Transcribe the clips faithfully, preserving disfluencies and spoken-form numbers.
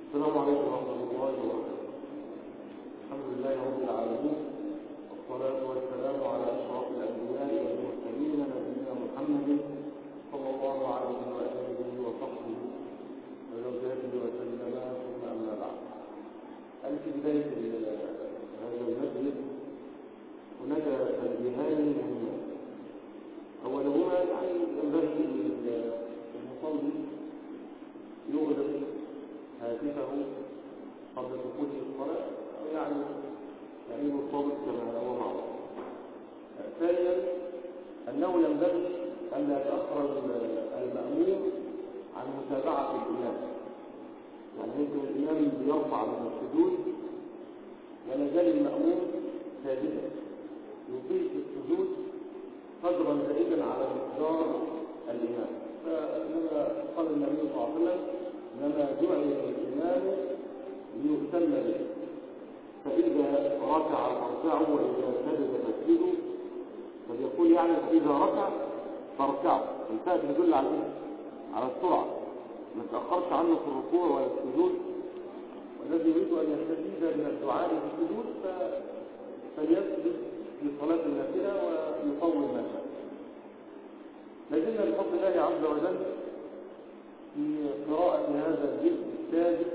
السلام عليكم ورحمة الله وبركاته. الحمد لله رب العالمين، والصلاة والسلام على أشرف الأنبياء والمرسلين نبينا محمد صلى الله عليه وآله وصحبه وزوجاته وسلم، ثم أما بعد. هل في بداية هذا المجلس هناك تنبيهان مهمان. أولهما يعني ينبغي للمصلي يغلق هاتفه قبل دخوله الصلاة، يعني يعني مرتبط كما هو معروف. ثانيا أنه ينبغي أن لا يتأخر المأموم عن متابعة الإمام، يعني يمكن الإمام بيرفع من السجود ولا زال المأموم ساجدا، يطيل في السجود قدرا زائدا على مقدار الإمام. فإنما قال النبي صلى الله عليه وسلم: إنما جعل الإمام ليؤتم به، فإذا ركع فاركعوا وإذا سجد فاسجدوا. فبيقول يعني إذا ركع فاركعوا، الفاء يدل على إيه؟ على السرعة، ما تأخرش عنه في الركوع ولا السجود. والذي يريد أن يستفيد من الدعاء في السجود فليسجد في صلاة النافلة ويطول ما شاء. لازلنا بفضل الله عز وجل في قراءة هذا الجزء السادس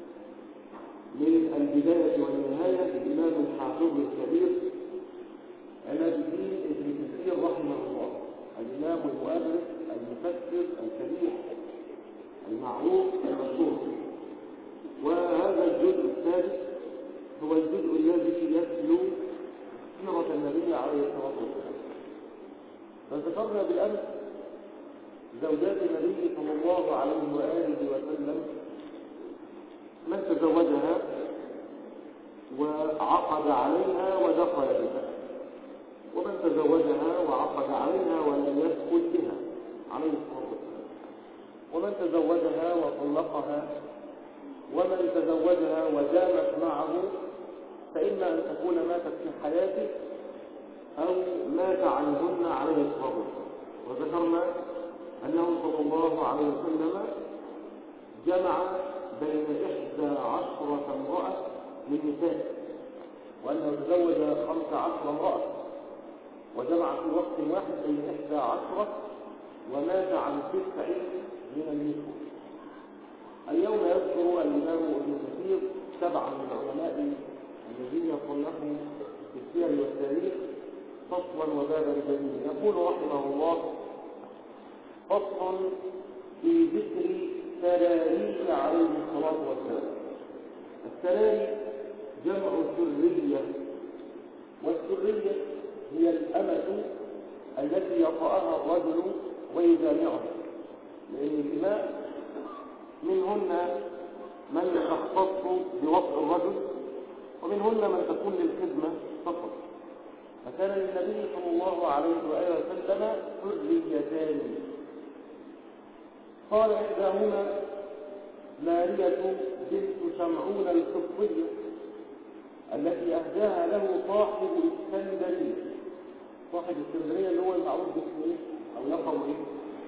من البداية والنهاية للإمام الحافظ الكبير عماد الدين ابن كثير رحمه الله، الإمام المؤرخ المفسر الكبير المعروف المشهور. وهذا الجزء السادس هو الجزء الذي يتلو سيرة النبي عليه الصلاة والسلام. فذكرنا بالأمس زوجات النبي صلى الله عليه وآله وسلم من تزوجها وعقد عليها ودخل بها، ومن تزوجها وعقد عليها ولم يدخل بها عليه الصلاة والسلام، ومن تزوجها وطلقها، ومن تزوجها ودامت معه، فإما أن تكون ماتت في حياته أو مات عنهن عليه الصلاة والسلام. وذكرنا أنه صلى الله عليه وسلم جمع بين إحدى عشرة امرأة من نسائه، وأنه تزوج خمس عشر امرأة وجمع في وقت واحد بين إحدى عشرة ومات عن تسع من النسوة. اليوم يذكر الإمام ابن كثير سبعا من العلماء الذين صنفوا في السير والتاريخ فصلا وبابا جميلا. يقول رحمه الله: فصل في ذكر سراريه عليه الصلاة والسلام. السراري جمع سرية، والسرية هي الأمة التي يطأها الرجل ويجامعها، لأن الإماء منهن من تختص بوطء الرجل، ومنهن من تكون للخدمة فقط. فكان للنبي صلى الله عليه وآله وسلم سريتان. قال: إحداهما مارية بنت شمعون القبطية التي أهداها له صاحب الإسكندرية. صاحب الإسكندرية اللي هو المعروف باسمه أو لقبه إيه؟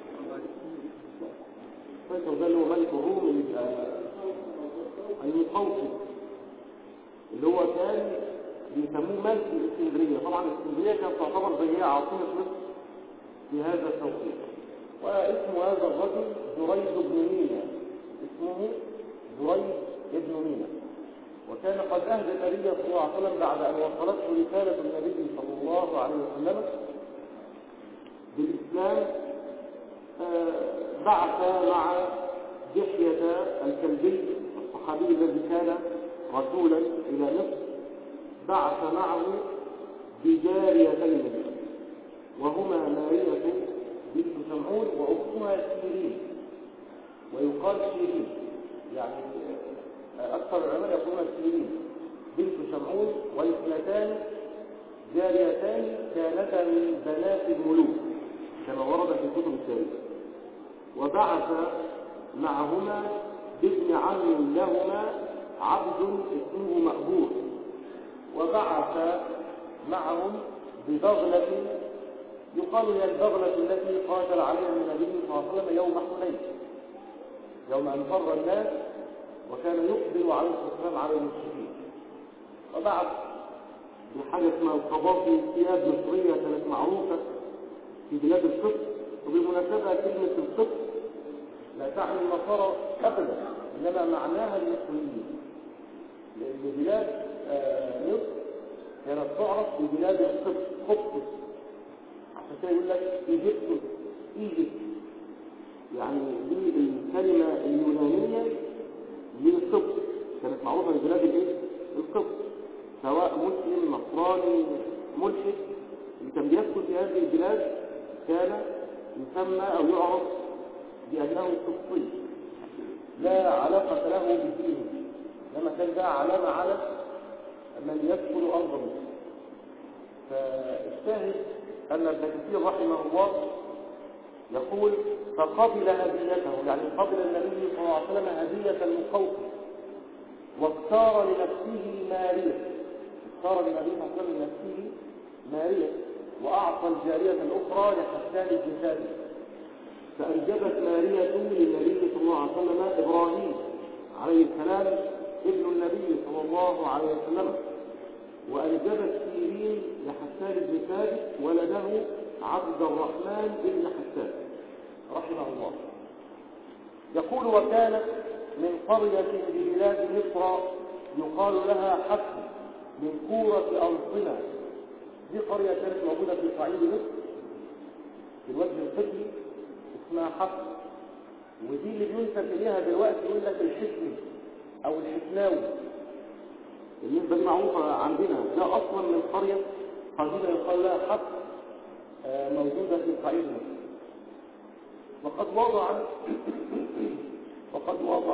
فاكر ده اللي هو ملك الروم اللي المقوقي، اللي هو كان بيسموه ملك الإسكندرية. طبعا الإسكندرية كانت تعتبر زي عاصمة مصر في هذا التوقيت. واسم هذا الرجل دريد بن مينا، اسمه دريد بن مينا. وكان قد أهدى النبي صلى الله عليه وسلم بعد أن وصلته رسالة النبي صلى الله عليه وسلم بالإسلام، بعث مع دحية الكلبي الصحابي الذي كان رسولا إلى مصر، بعث معه بجاريتين وهما مارية بنت شمعون وأختها سيرين، ويقال شيرين، يعني أكثر العلماء يقولون سيرين بنت شمعون، والاثنتان جاريتان كانتا من بنات الملوك كما ورد في كتب التاريخ. وبعث معهما بابن عم لهما عبد اسمه مأبور، وبعث معهم ببغلة يقال هي البغلة التي قاتل عليها النبي صلى الله عليه وسلم يوم حنين، يوم أن فر الناس وكان يقبل عليه الصلاة والسلام على المشركين. وبعد بحاجة اسمها القباطي، ثياب مصرية كانت معروفة في بلاد القبط، وبالمناسبة كلمة القبط لا تعني النصارى أبدا، إنما معناها المصريين، لأن بلاد مصر كانت تعرف ببلاد القبط، قبطس، عشان كده يقول لك إيجيبتوس، إيجيبت، يعني دي الكلمة اليونانية للقبط، كانت معروفة ببلاد الإيه؟ القبط، سواء مسلم نصراني ملحد، اللي كان بيسكن في هذه البلاد كان يسمى أو يعرف بأنه قبطي، لا علاقة له بدينه، لما كان ده علامة على من يسكن أرض مصر. فالشاهد أن ابن كثير رحمه الله يقول فقبل هديته، يعني قبل النبي صلى الله عليه وسلم هدية المقوقس، واختار لنفسه مارية، اختار للنبي صلى الله عليه وسلم لنفسه مارية، وأعطى الجارية الأخرى لحسان بن ثابت، فأنجبت مارية للنبي صلى الله عليه وسلم إبراهيم عليه السلام ابن النبي صلى الله عليه وسلم، وأنجبت سيرين لحسان بن ثابت ولده عبد الرحمن بن حسان رحمه الله. يقول وكانت من قرية ببلاد مصر يقال لها حسن من كورة أنصنة، دي قرية كانت موجودة في صعيد مصر في الوجه القبلي اسمها حسن، ودي اللي بينسب إليها دلوقتي يقول لك الحسني أو الحسناوي، النسبة دي معروفة عندنا، ده أصلا من قرية قديمة يقال لها حسن موجودة في صعيد مصر. وقد وضع وقد وضع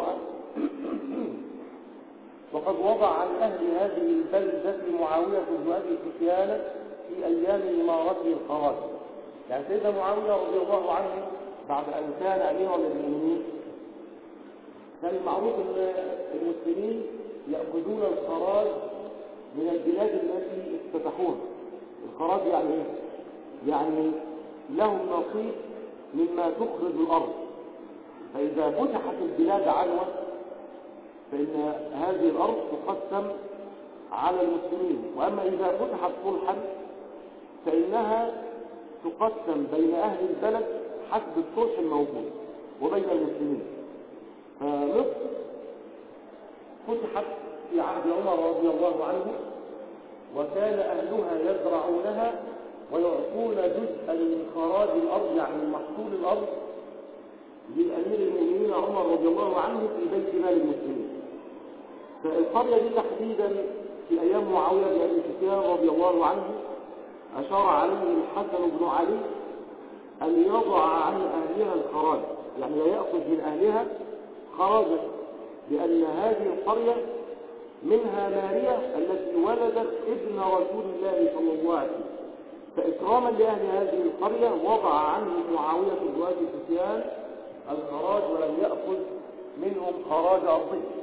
وقد وضع عن أهل هذه البلدة معاوية بن أبي سفيان في أيام إمارته الخراج، يعني سيدنا معاوية رضي الله عنه بعد أن كان أميرا للمؤمنين كان معروف أن المسلمين يأخذون الخراج من البلاد التي افتتحوها. الخراج يعني إيه؟ يعني لهم نصيب مما تخرج الأرض، فإذا فتحت البلاد عنوة فإن هذه الأرض تقسم على المسلمين، وأما إذا فتحت صلحا فإنها تقسم بين أهل البلد حسب الصلح الموجود وبين المسلمين. فمصر فتحت في عهد عمر رضي الله عنه، وكان أهلها يزرعونها ويعطون جزءا من خراج الأرض، يعني من محصول الأرض، للأمير المؤمنين عمر رضي الله عنه في بيت مال المسلمين. فالقرية دي تحديدا في أيام معاوية بن أبي سفيان رضي الله عنه أشار عليه الحسن بن علي أن يضع عن أهلها الخراج، يعني لا يأخذ من أهلها خراجا، لأن هذه القرية منها مارية التي ولدت ابن رسول الله صلى الله عليه وسلم، فإكراما لأهل هذه القرية وضع عنهم معاوية بن أبي سفيان الخراج ولم يأخذ منهم خراج أرضيه.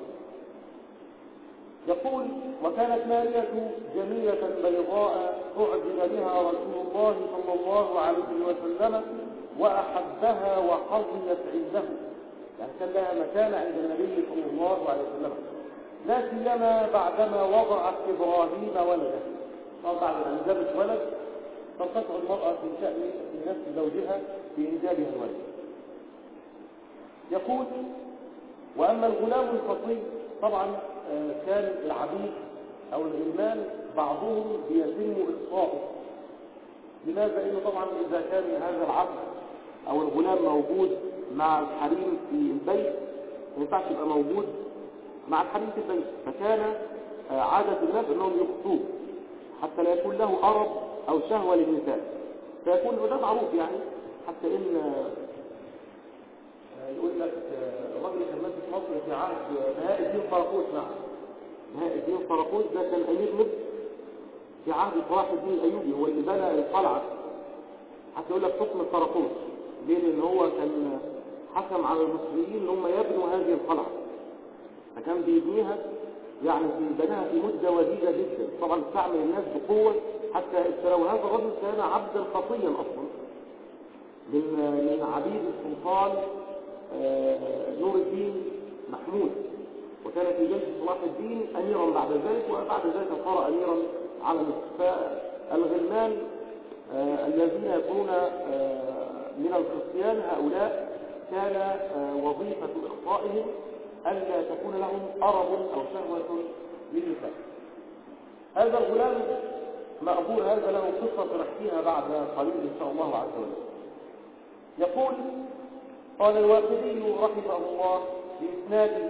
يقول وكانت مارية جميلة بيضاء أعجب بها رسول الله صلى الله عليه وسلم وأحبها وحظيت عنده، يعني كان لها مكانة عند النبي صلى الله عليه وسلم، لا سيما بعدما وضعت إبراهيم ولده. بعد أن أنجبت ولد تستطيع المرأة في شأن في نفس زوجها بإنجابها الولد. يقول وأما الغلام الفطي طبعا كان العبيد أو الغلمان بعضهم بيتم إقصاؤه. لماذا؟ لأنه طبعا إذا كان هذا العبد أو الغلام موجود مع الحريم في البيت ما ينفعش يبقى موجود مع الحريم في البيت، فكان عادة الناس أنهم يقصوه حتى لا يكون له أرب أو شهوة للنساء، فيكون وده معروف يعني، حتى إن يقول لك الراجل كان ماسك مصر في عهد بهاء الدين قراقوش. نعم، بهاء الدين قراقوش ده كان أمير مصر في عهد صلاح الدين الأيوبي، هو اللي بنى القلعة، حتى يقول لك حكم قراقوش ليه؟ لأن هو كان حكم على المصريين ان هم يبنوا هذه القلعة، فكان بيبنيها يعني في بناها في مدة وجيزة جدا، طبعا استعمل الناس بقوة حتى ابتلوا هذا الرجل كان عبدا خطيا اصلا من من عبيد السلطان نور الدين محمود، وكان في جيش صلاح الدين أميرا بعد ذلك، وبعد ذلك صار أميرا على مصر. فالغلمان آه الذين يكونون آه من الخصيان هؤلاء كان آه وظيفة إخطائهم ألا تكون لهم أرب أو شهوة للنساء. هذا الغلام مأبور هذا له قصة نحكيها بعد قليل إن شاء الله عز وجل. يقول: قال الواقدي رحمه الله بإسناده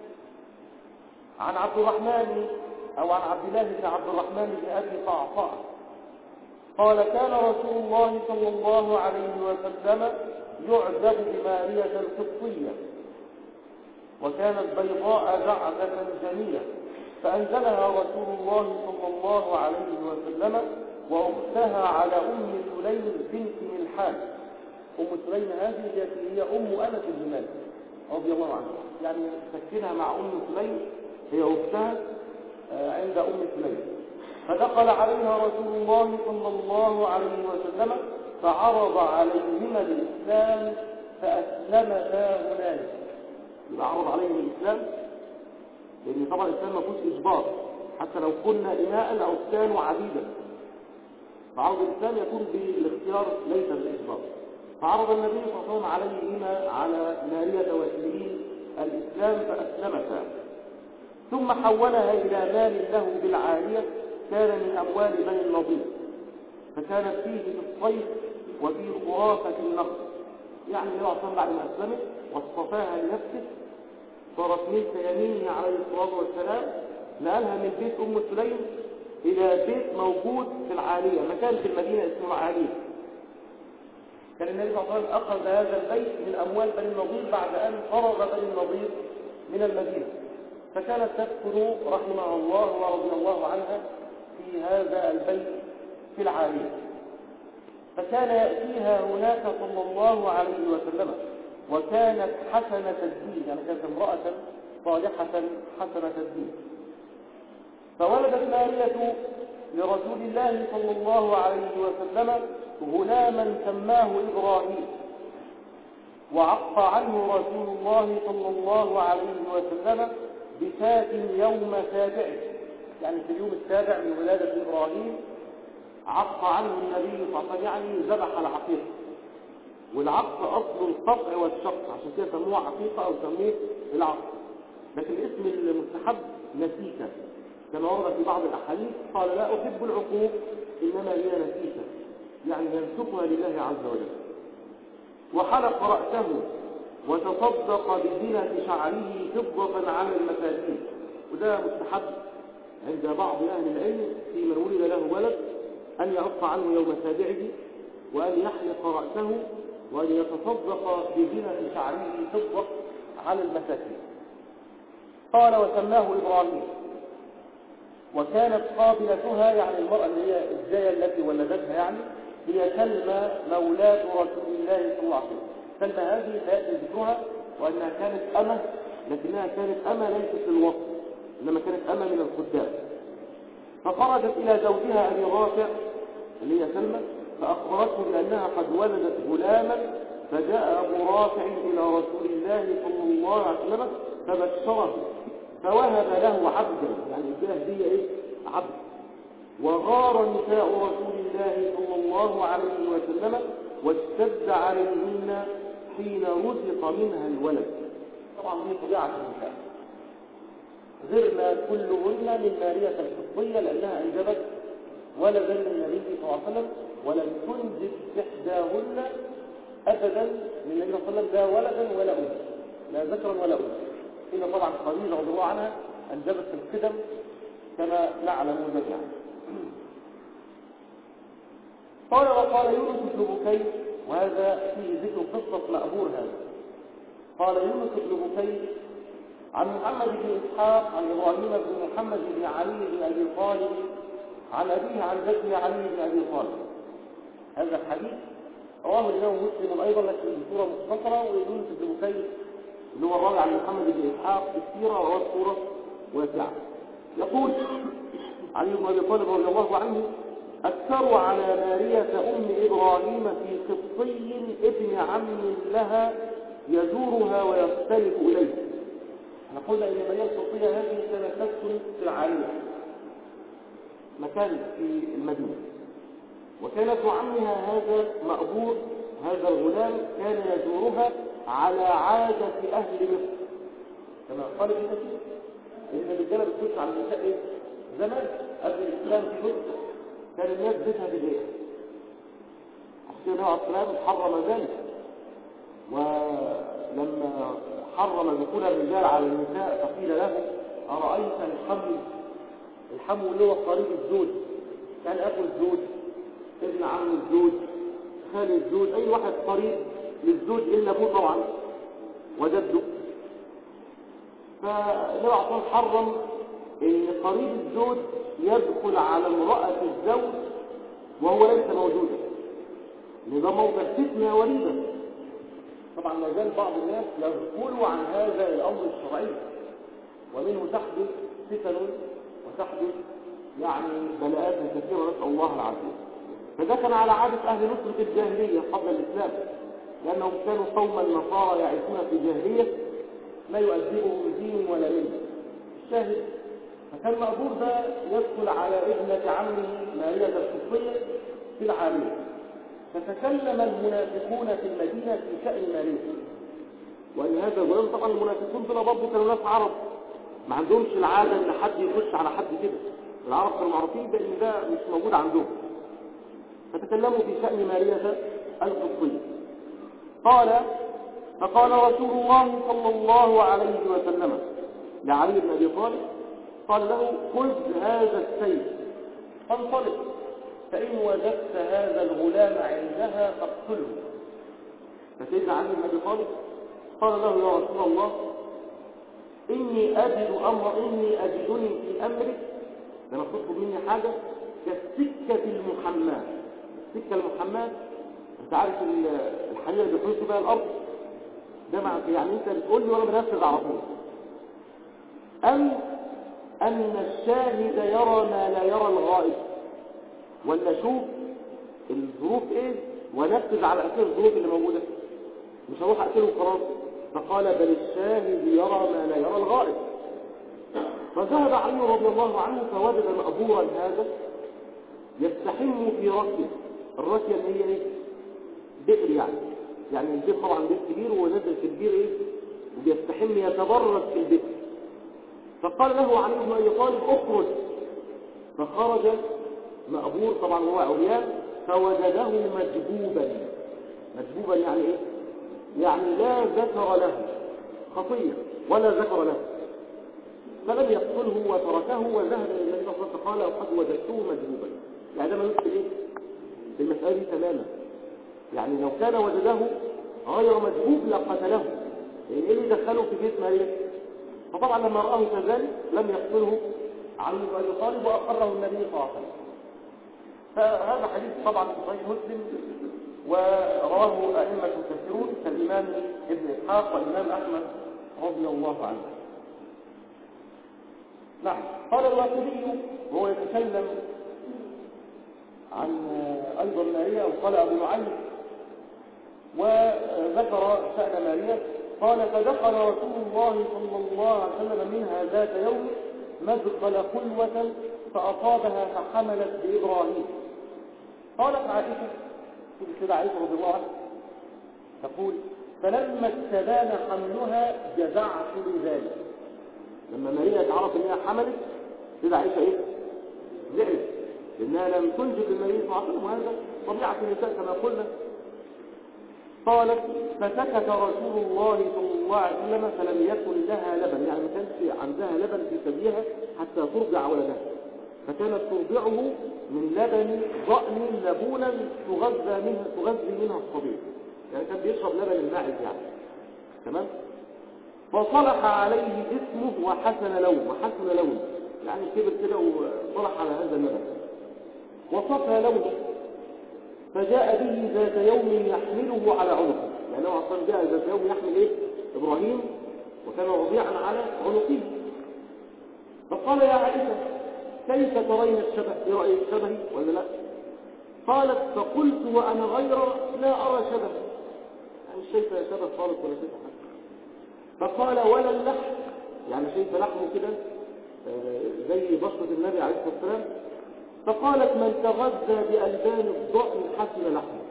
عن عبد الرحمن أو عن عبد الله بن عبد الرحمن بن أبي قعقاع قال: كان رسول الله صلى الله عليه وسلم يعجب بمارية القبطية، وكانت بيضاء زعزة جميلة، فأنزلها رسول الله صلى الله عليه وسلم وأختها على أم سليم بنت ملحان. أم سليم هذه هي أم أنس بن مالك رضي الله عنها، يعني سكنها مع أم سليم، هي أختها عند أم سليم. فدخل عليها رسول الله صلى الله عليه وسلم فعرض عليهما الإسلام فأسلمتا هنالك. يبقى عرض عليهم الإسلام، لأن طبعا الإسلام ما فيهوش إجبار، حتى لو كنا إناء أو كانوا عبيدا، فعرض الإسلام يكون بالاختيار ليس بالإجبار. فعرض النبي صلى الله عليه وسلم عليهما على مارية وسليم الإسلام فأسلمتا، ثم حولها إلى مال له بالعالية كان من أموال بني النضير، فكانت فيه في الصيف وفي خرافة النقد. يعني النبي صلى الله عليه وسلم بعد ما أسلمت واصطفاها لنفسه صارت ملك يمينه عليه الصلاة والسلام، نقلها من بيت أم سليم إلى بيت موجود في العالية، مكان في المدينة اسمه العالية. كان النبي صلى الله عليه وسلم أخذ هذا البيت من أموال بني النضير بعد أن فرغ بني النضير من المدينة، فكانت تسكن رحمها الله ورضي الله عنها في هذا البيت في العالية. فكان يأتيها هناك صلى الله عليه وسلم، وكانت حسنة الدين، يعني كانت امرأة صالحة حسنة الدين. فولدت مارية لرسول الله صلى الله عليه وسلم غلاما سماه إبراهيم، وعق عنه رسول الله صلى الله عليه وسلم بشاة يوم سابعه، يعني في اليوم السابع من ولادة إبراهيم عق عنه النبي صلى الله عليه وسلم، يعني ذبح العقيقة. والعق أصل القطع والشق، عشان كده سموه عقيقة أو سموه العق. لكن اسم المستحب نسيكة كما ورد في بعض الأحاديث، قال: لا أحب العقوق إنما هي نسيكة، يعني ينسكها لله عز وجل. وحلق رأسه وتصدق بزينة شعره فضة على المساكين، وده مستحب عند بعض أهل العلم في من ولد له ولد أن يعق عنه يوم سابعه، وأن يحلق رأسه، وأن يتصدق بزينة شعره فضة على المساكين. قال: وسماه إبراهيم. وكانت قابلتها، يعني المرأة اللي هي الزاية التي ولدتها، يعني هي سلمى مولاة رسول الله صلى الله عليه وسلم. سلمى هذه لا ذكرها وأنها كانت أمة، لكنها كانت أمة ليست للوصف، إنما كانت أمة من الخدام. فخرجت إلى زوجها أبي رافع اللي هي سلمى، فأخبرته بأنها قد ولدت غلاما، فجاء أبو رافع إلى رسول الله صلى الله عليه وسلم فبشره، فوهب له عبدا، يعني الجاهلية إيه؟ عبد. وغار نساء رسول الله صلى الله عليه وسلم واشتد عليهن حين رزق منها الولد. طبعا دي طبيعة النساء، غرنا كلهن من مارية القبطية لأنها أنجبت ولدا للنبي صلى الله عليه وسلم، ولم تنجب إحداهن أبدا للنبي صلى الله عليه وسلم لا ولدا ولا أنثى، لا ذكرا ولا أنثى. إلا طبعا خديجة رضي الله عنها أنجبت في القدم كما نعلم جميعا. قال: وقال يونس بن بكير، وهذا فيه ذكر قصة مأبور هذا. قال يونس بن بكير عن محمد بن إسحاق عن إبراهيم بن محمد بن علي بن أبي طالب عن أبيه عن جده علي بن أبي طالب. هذا الحديث رواه الإمام مسلم أيضا لكن بصورة مختصرة، ويونس بن بكير اللي هو الراوي عن محمد بن إسحاق بالسيرة ورواه صورة واسعة. يقول علي بن أبي طالب رضي الله عنه: أكثر على مارية أم إبراهيم في قبطي ابن عم لها يزورها ويختلف إليه. احنا قلنا ان ماريا القبطية هذه كانت تسكن في العالية، مكان في المدينة، وكانت عمها هذا مأبور، هذا الغلام كان يزورها على عادة أهل مصر كما قال ابن كثير، إن الرجالة بتخش على النساء إيه؟ زمان قبل الإسلام في مصر كان الناس بيتها بالليل، عشان كده الإسلام حرم ذلك، ولما حرم دخول الرجال على النساء فقيل له أرأيت الحمو؟ الحمو اللي هو قريب الزوج، كان أخو الزوج، ابن عم الزوج، خال الزوج، أي واحد قريب للزوج إلا أبوه طبعا وجده. فالنبي عليه الصلاة حرم إن قريب الزوج يدخل على امرأة الزوج وهو ليس موجودا، لأن ده موضع فتنة وليدة. طبعا ما زال بعض الناس يغفلوا عن هذا الأمر الشرعي، ومنه تحدث فتن وتحدث يعني بلاءات كثيرة، نسأل الله العافية. فده كان على عادة أهل مصر في الجاهلية قبل الإسلام، لأنهم كانوا قوما نصارى يعيشون في جاهلية لا يؤدبهم دين ولا ملة. الشاهد فكان مأبور ده يدخل على ابنة عمه ماريا القبطية في العالية، فتكلم المنافقون في المدينة في شأن ماريا، وأن هذا الغلام، طبعا المنافقون دول برضه كانوا ناس عرب ما عندهمش العادة ان حد يخش على حد كده، العرب كانوا معروفين بان ده مش موجود عندهم. فتكلموا في شأن ماريا القبطية. قال فقال رسول الله صلى الله عليه وسلم لعلي بن ابي طالب، قال له خذ هذا السيف فانطلق، فإن وجدت هذا الغلام عندها فاقتله. فسيدنا علي بن ابي طالب قال له يا رسول الله إني أجد أمر إني أجدني في أمرك، لما تطلب مني حاجة كالسكة المحماة. السكة المحماة أنت عارف الحرير اللي بيحوطوا بها الأرض ده، معنى يعني أنت بتقول لي وأنا بنفذ على طول. أم أن الشاهد يرى ما لا يرى الغائب، ولا شوف الظروف إيه ونفذ على أساس الظروف اللي موجودة، مش هروح أقتله وخلاص. فقال بل الشاهد يرى ما لا يرى الغائب. فذهب علي رضي الله عنه فوجد مأبورا هذا يستحم في ركية. الركية اللي هي ايه؟ بئر يعني، يعني البئر طبعا بئر كبير ونزل في البئر ايه وبيستحم يتبرد في البئر. فقال له علي بن ابي طالب اخرج، فخرج مأبور طبعا هو عريان فوجده مجبوبا. مجبوبا يعني ايه؟ يعني لا ذكر له خطية ولا ذكر له، فلم يقتله وتركه وذهب الى النبي صلى الله عليه وسلم قال وقد وجدته مجبوبا. يعني ده ما يدخل ايه في المسألة دي تماما، يعني لو كان وجده غير مجبوب لقتله، لان ايه اللي دخله في بيت ماريا؟ فطبعا لما رآه كذلك لم يقتله علي بن ابي طالب واقره النبي صلى الله عليه وسلم. فهذا حديث طبعا في صحيح مسلم ورواه أئمة كثيرون كالإمام ابن إسحاق والإمام أحمد رضي الله عنه. نعم. قال الواقدي وهو يتكلم عن أيضا ماريا، وقال أبو نعيم وذكر شأن ماريا، قال فدخل رسول الله صلى الله عليه وسلم منها ذات يوم مدخل خلوة فأصابها فحملت بإبراهيم. قالت عائشة كده عائشة رضي الله عنها تقول فلما استبان حملها جزعت لذلك. لما ماريا تعرف انها حملت كده عائشة ايه؟ زعلت لانها لم تنجب للنبي صلى الله عليه وسلم، وهذا طبيعة النساء كما قلنا. قالت فسكت رسول الله صلى الله عليه وسلم فلم يكن لها لبن، يعني ما كانش عندها لبن في ثديها حتى ترضع ولدها، فكانت ترضعه من لبن ضأن لبونا تغذى منها تغذي منها الصبي، يعني كان بيشرب لبن الماعز يعني. تمام. فصلح عليه جسمه وحسن لونه، وحسن لونه يعني كبر كده وصلح على هذا اللبن وصفى لونه. فجاء به ذات يوم يحمله على عنقه، يعني هو اصلا جاء ذات يوم يحمل ايه؟ ابراهيم، وكان رضيعا على عنقه. فقال يا عائشة كيف ترين الشبه؟ ايه رأيك شبهي ولا لا؟ قالت فقلت وانا غير لا ارى شبه، يعني مش شايفه شبه خالص ولا شايفه حاجه. فقال ولا اللحم يعني شايفه لحمه كده زي بشرة النبي عليه الصلاة والسلام. فقالت من تغذى بألبان الضأن حسن لحمه.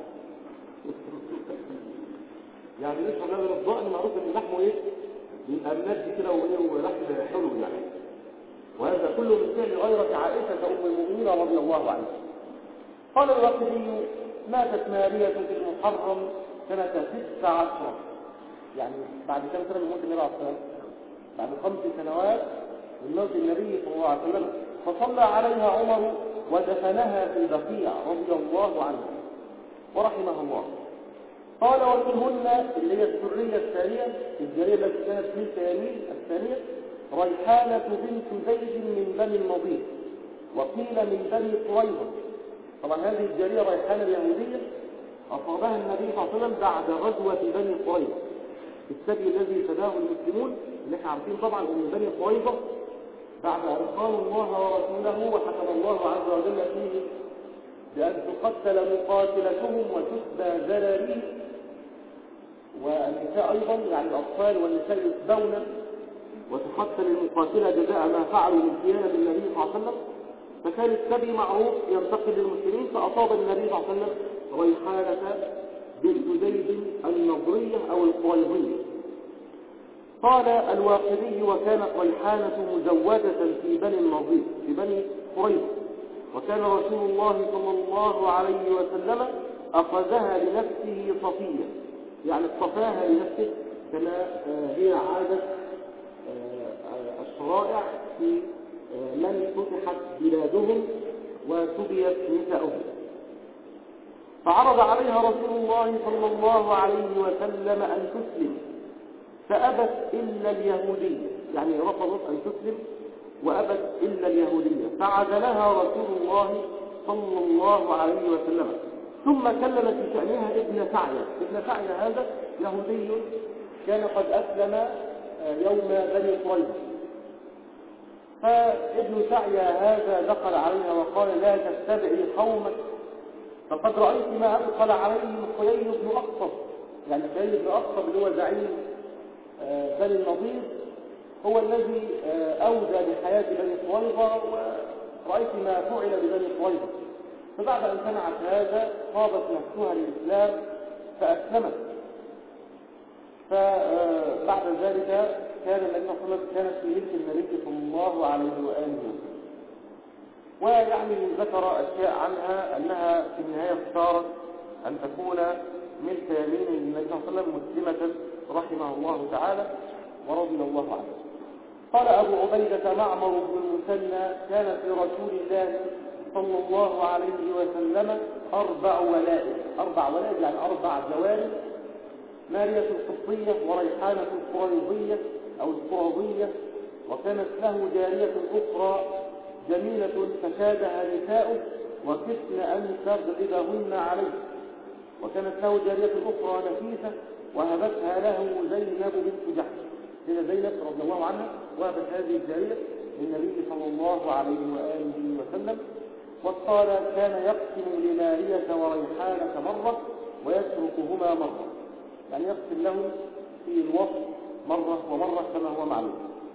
يعني يشرب لبن الضأن معروف ان لحمه ايه؟ بيبقى منجي كده وايه ولحم حلو يعني. وهذا كله من فعل غيرة عائشة أم المؤمنين رضي الله عنها. قال الواقدي ماتت مارية في المحرم سنة ست عشرة، يعني بعد كم سنة من موت النبي عليه الصلاة والسلام؟ بعد خمس سنوات من موت النبي صلى الله عليه وسلم. فصلى عليها عمر ودفنها في البقيع رضي الله عنه ورحمه الله. قال ومنهن اللي هي السرية الثانية، الجارية التي كانت في يمين الثانية، ريحانة بنت زيد من بني النضير، وقيل من بني قريظة. طبعا هذه الجارية ريحانة اليهودية أصابها النبي صلى الله عليه وسلم بعد غزوة بني قريظة، السبي الذي سداه المسلمون، اللي احنا عارفين طبعا ان بني قريظة بعد أن قالوا الله ورسوله وحكم الله عز وجل فيه بأن تقتل مقاتلتهم وتسبى ذراريهم، والنساء أيضا يعني الأطفال والنساء يسبون وتقتل المقاتلة جزاء ما فعلوا من خيانة النبي صلى الله عليه وسلم. فكان السبي معروف ينتقل للمسلمين، فأصاب النبي صلى الله عليه وسلم ريحانة بنت زيد النضرية أو القريظية. قال الواقدي وكانت ريحانة مزوجة في بني النضير في بني قريظة، وكان رسول الله صلى الله عليه وسلم أخذها لنفسه صفية، يعني اصطفاها لنفسه كما هي عادة الشرائع في من فتحت بلادهم وسبيت نساؤهم. فعرض عليها رسول الله صلى الله عليه وسلم أن تسلم فأبت إلا اليهودية، يعني رفضت أن تسلم وأبت إلا اليهودية، فعزلها رسول الله صلى الله عليه وسلم. ثم كلم في شأنها ابن سعية. ابن سعية هذا يهودي كان قد أسلم يوم بني قريظة. فابن سعية هذا دخل عليها وقال لا تتبعي قومك فقد رأيت ما أدخل عليه حيي بن أخطب، يعني حيي بن أخطب اللي هو زعيم بني النضير هو الذي أودى بحياة بني قريظة، ورأيت ما فعل ببني قريظة. فبعد أن سمعت هذا طابت نفسها للإسلام فأسلمت. فبعد ذلك كان النبي صلى الله عليه وسلم كانت في ملك النبي صلى الله عليه وآله وسلم. ويعني ذكر أشياء عنها أنها في النهاية اختارت أن تكون ملك يمين النبي صلى الله عليه وسلم مسلمة رحمه الله تعالى ورضي الله عنه. قال أبو عبيدة معمر بن المثنى كان في رسول الله صلى الله عليه وسلم أربع ولائد، أربع ولائد يعني أربع جواري، مارية القبطية وريحانة القريظية أو القرظية، وكانت له جارية أخرى جميلة فشادها نساؤه وكسن أن تغلبهن عليه، وكانت له جارية أخرى نفيسة وهبتها له زينب بنت جحش. هي زينب رضي الله عنها وهبت هذه الجارية للنبي صلى الله عليه وآله وسلم. وقال كان يقسم لمارية وريحانة مرة ويتركهما مرة، يعني يقسم له في الوصف مرة ومرة كما هو معلوم.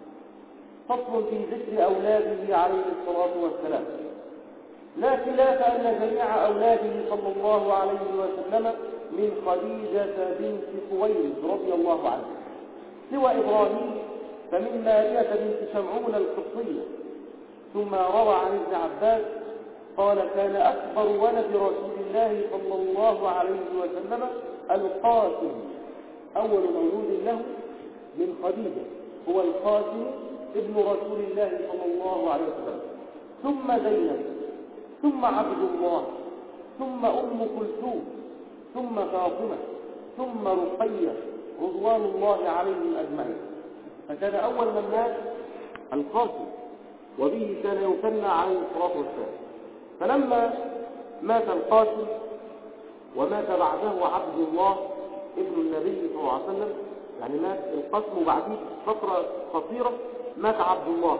فصل في ذكر أولاده عليه الصلاة والسلام. لا خلاف أن جميع أولاده صلى الله عليه وسلم من خديجة بنت خويلد رضي الله عنها، سوى إبراهيم فمن مارية بنت شمعون القبطية. ثم روى عن ابن عباس قال كان أكبر ولد رسول الله صلى الله عليه وسلم القاسم، أول مولود له من خديجة هو القاسم ابن رسول الله صلى الله عليه وسلم، ثم زينب، ثم عبد الله، ثم أم كلثوم، ثم فاطمة، ثم رقية رضوان الله عليهم أجمعين. فكان أول من مات القاسم، وبه كان يثنى عليه الصلاة والسلام. فلما مات القاسم ومات بعده عبد الله ابن النبي صلى الله عليه وسلم، يعني مات القاسم وبعديه فترة قصيرة مات عبد الله،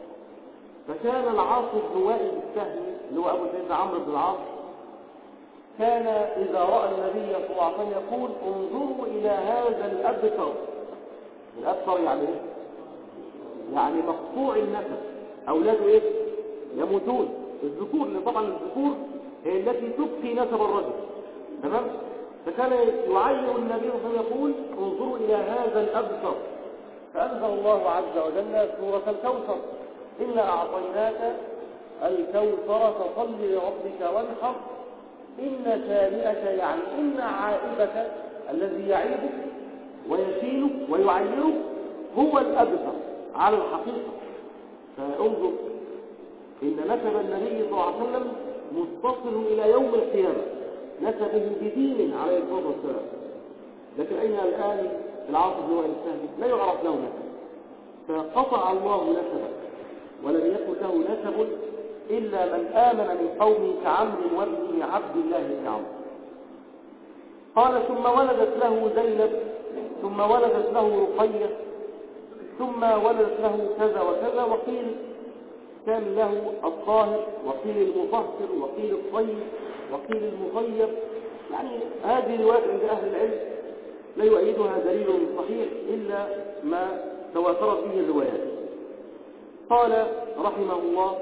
فكان العاص بن وائل السهمي اللي هو أبو سيدنا عمرو بن العاص كان إذا رأى النبي صلى الله عليه وسلم يقول انظروا إلى هذا الأبتر. الأبتر يعني إيه؟ يعني مقطوع النسب، أولاده إيه؟ يموتون. الذكور، لأن طبعا الذكور هي التي تبقي نسب الرجل، تمام؟ فكان يعير النبي صلى الله عليه وسلم يقول انظروا إلى هذا الأبصر، فأنزل الله عز وجل سورة الكوثر: إنا أعطيناك الكوثر فصل لربك وانحر إن شانئك، يعني إن عائبك الذي يعيبك ويشينك ويعيرك هو الأبصر على الحقيقة. فانظر إن نسب النبي صلى الله عليه وسلم متصل إلى يوم القيامة، نسبه بدين عليه الصلاة والسلام. لكن أين الآن العاص بن وائل السهمي؟ لا يعرف له نسب، فقطع الله نسبه، ولم يكن له نسب إلا من آمن من قومه كعمرو وابنه عبد الله بن عمرو. قال: ثم ولدت له زينب، ثم ولدت له رقية، ثم ولدت له كذا وكذا، وقيل كان له الطاهر، وقيل المطهر، وقيل الطيب، وقيل المطيب. يعني هذه روايات عند أهل العلم لا يؤيدها دليل صحيح إلا ما تواترت فيه الروايات. قال رحمه الله: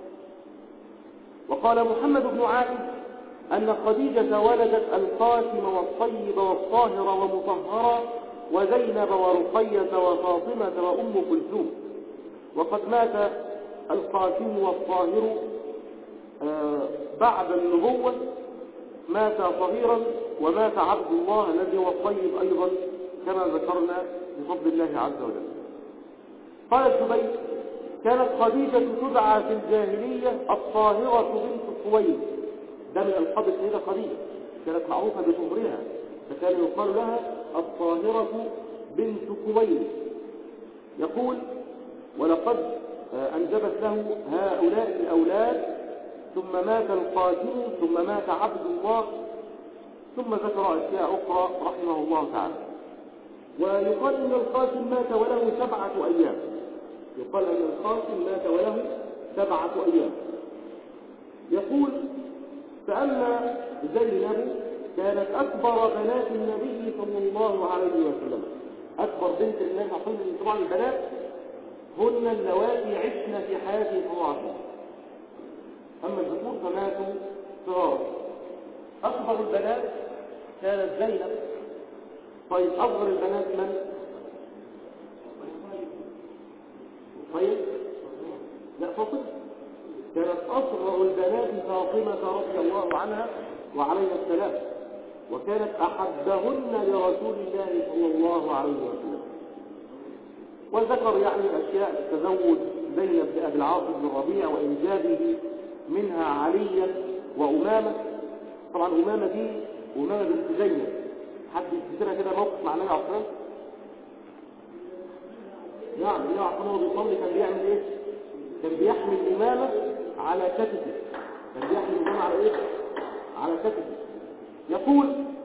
وقال محمد بن عائد أن خديجة ولدت القاسم والطيب والطاهر ومطهرة وزينب ورقية وفاطمة وأم كلثوم. وقد مات القاسم والطاهر آه بعد النبوة، مات صغيرا، ومات عبد الله الذي هو الطيب أيضا كما ذكرنا بفضل الله عز وجل. قال الزبير: كانت خديجة تدعى في الجاهلية الطاهرة بنت خويلد، ده من ألقاب السيدة خديجة، كانت معروفة بطهرها، فكان يقال لها الطاهرة بنت خويلد. يقول: ولقد أنجبت له هؤلاء الأولاد، ثم مات القاسم، ثم مات عبد الله، ثم ذكر أشياء أخرى رحمه الله تعالى. ويقال إن القاسم مات وله سبعة أيام، يقال أن القاسم مات وله سبعة أيام. يقول: فأما زينب كانت أكبر بنات النبي صلى الله عليه وسلم، أكبر بنت النبي صلى الله عليه وسلم. طبعا البنات هن اللواتي عشن في حياته صلى الله عليه وسلم، أما الذكور فماتوا صغار. أكبر البنات كانت زينب. طيب أصغر البنات من؟ طيب لا، فاطمة. كانت أصغر البنات فاطمة رضي الله عنها وعليها السلام، وكانت أحبهن لرسول الله صلى الله عليه وسلم. وذكر يعني أشياء: تزوج زينب بأبي العاص بن الربيع وإنجابه منها عليا وأمامة. طبعا أمامة دي أمامة بنت زينب، حد يفتكرها كده موقف مع النبي عليه الصلاة والسلام؟ نعم، النبي عليه الصلاة والسلام بيصلي كان بيعمل إيه؟ كان بيحمل الإمامة على كتفه، كان بيحمل الإمامة على إيه؟ على كتفه. يقول: